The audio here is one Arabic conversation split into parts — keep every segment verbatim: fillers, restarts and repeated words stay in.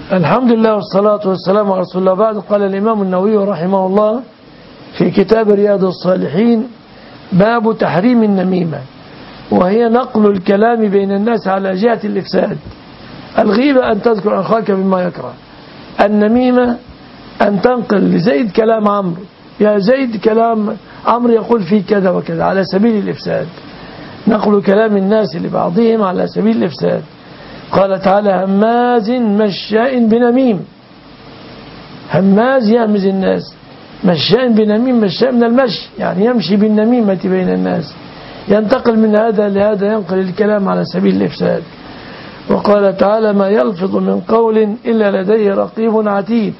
الحمد لله والصلاة والسلام على رسول الله. بعد قال الإمام النووي رحمه الله في كتاب رياض الصالحين: باب تحريم النميمة، وهي نقل الكلام بين الناس على جهة الإفساد. الغيبة أن تذكر أخاك بما يكره. النميمة أن تنقل لزيد كلام عمرو، يا زيد كلام عمرو يقول فيه كذا وكذا، على سبيل الإفساد. نقل كلام الناس لبعضهم على سبيل الإفساد. قال تعالى: هماز مشاء بنميم. هماز يهمز الناس، مشاء بنميم، مشاء من المشي يعني يمشي بالنميمة بين الناس، ينتقل من هذا لهذا، ينقل الكلام على سبيل الإفساد. وقال تعالى: ما يلفظ من قول إلا لديه رقيب عتيد.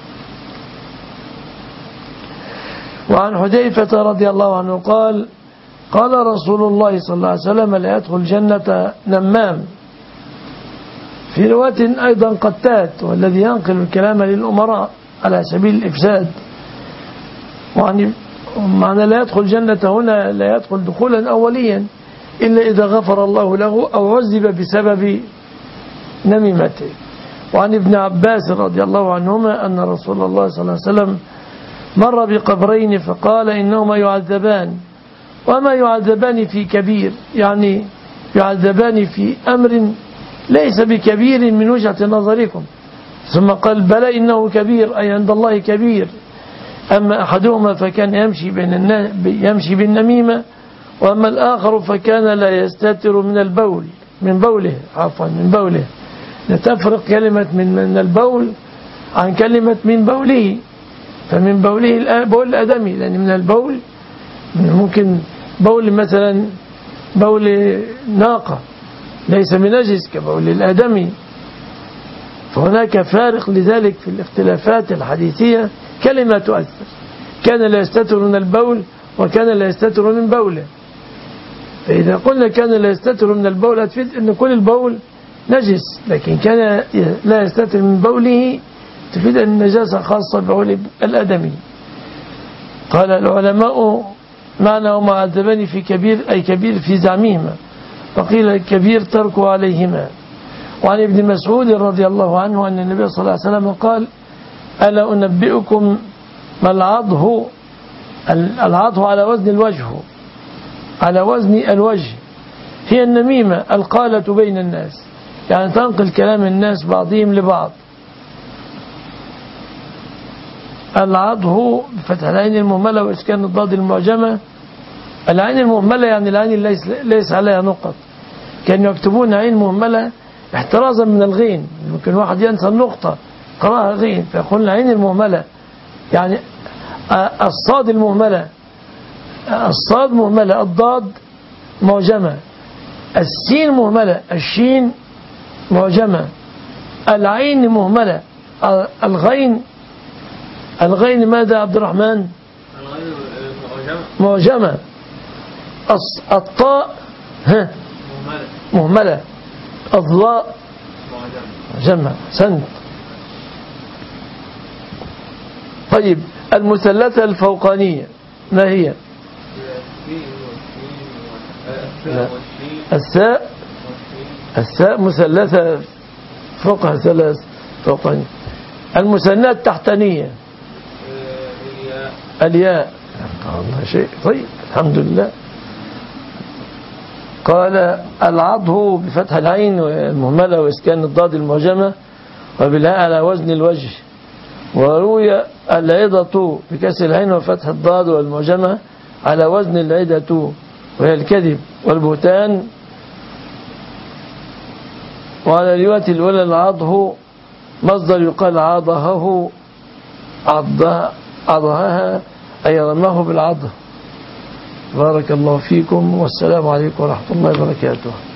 وعن حذيفة رضي الله عنه قال: قال رسول الله صلى الله عليه وسلم: لا يدخل الجنة نمام. في رواية أيضا قتات، والذي ينقل الكلام للأمراء على سبيل الإفساد. وعني معنى لا يدخل الجنة هنا لا يدخل دخولا أوليا إلا إذا غفر الله له أو عذب بسبب نميمته. وعن ابن عباس رضي الله عنهما أن رسول الله صلى الله عليه وسلم مر بقبرين فقال: إنهما يعذبان، وما يعذبان في كبير، يعني يعذبان في أمر ليس بكبير من وجهة نظركم. ثم قال: بلى إنه كبير، أي عند الله كبير. أما أحدهما فكان يمشي بين الناس يمشي بالنميمة، وأما الآخر فكان لا يستتر من البول من بوله عفوا من بوله. لتفرق كلمة من من البول عن كلمة من بوله. فمن بوله بول الآدمي، لأن من البول ممكن بول مثلا بول ناقة ليس بنجس كبول الآدمي. فهناك فارق لذلك في الاختلافات الحديثية، كلمة تؤثر. كان لا يستتر من البول وكان لا يستتر من بوله. فإذا قلنا كان لا يستتر من البول هتفيد أن كل البول نجس، لكن كان لا يستتر من بوله تفيد أن النجاسة خاصة ببول الآدمي. قال العلماء: معنى معذبان في كبير أي كبير في زعمهما، وقيل الكبير تركوا عليهما. وعن ابن مسعود رضي الله عنه أن النبي صلى الله عليه وسلم قال: ألا أنبئكم ما العضه؟ العضه على وزن الوجه، على وزن الوجه، هي النميمة القالة بين الناس، يعني تنقل كلام الناس بعضهم لبعض. العضه بفتح العين المهملة وإسكان الضاد المعجمة. العين المهملة يعني العين ليس, ليس عليها نقط، كانوا يكتبون عين مهملة احترازا من الغين، ممكن واحد ينسى النقطة قراها غين فيقول العين المهملة، يعني الصاد المهملة، الصاد مهملة، الضاد معجمة، السين مهملة، الشين معجمة، العين مهملة، الغين الغين ماذا عبد الرحمن؟ معجمة. الطاء ها مهملة، الضاء معجمة. سنت. طيب، المثلثة الفوقانية ما هي؟ الساء الساء مثلثة فوقها ثلاث فوقانية. المثنى التحتانية الياء. الله شيء. طيب، الحمد لله. قال: العضه بفتح العين المهملة وإسكان الضاد المعجمة وبالهاء على وزن الوجه. وروي العضة بكسر العين وفتح الضاد والمعجمة على وزن العدة، وهي الكذب والبهتان. وعلى الرواية الأولى العضه مصدر يقال عضهه، عضهها أي رماه بالعضه. بارك الله فيكم، والسلام عليكم ورحمة الله وبركاته.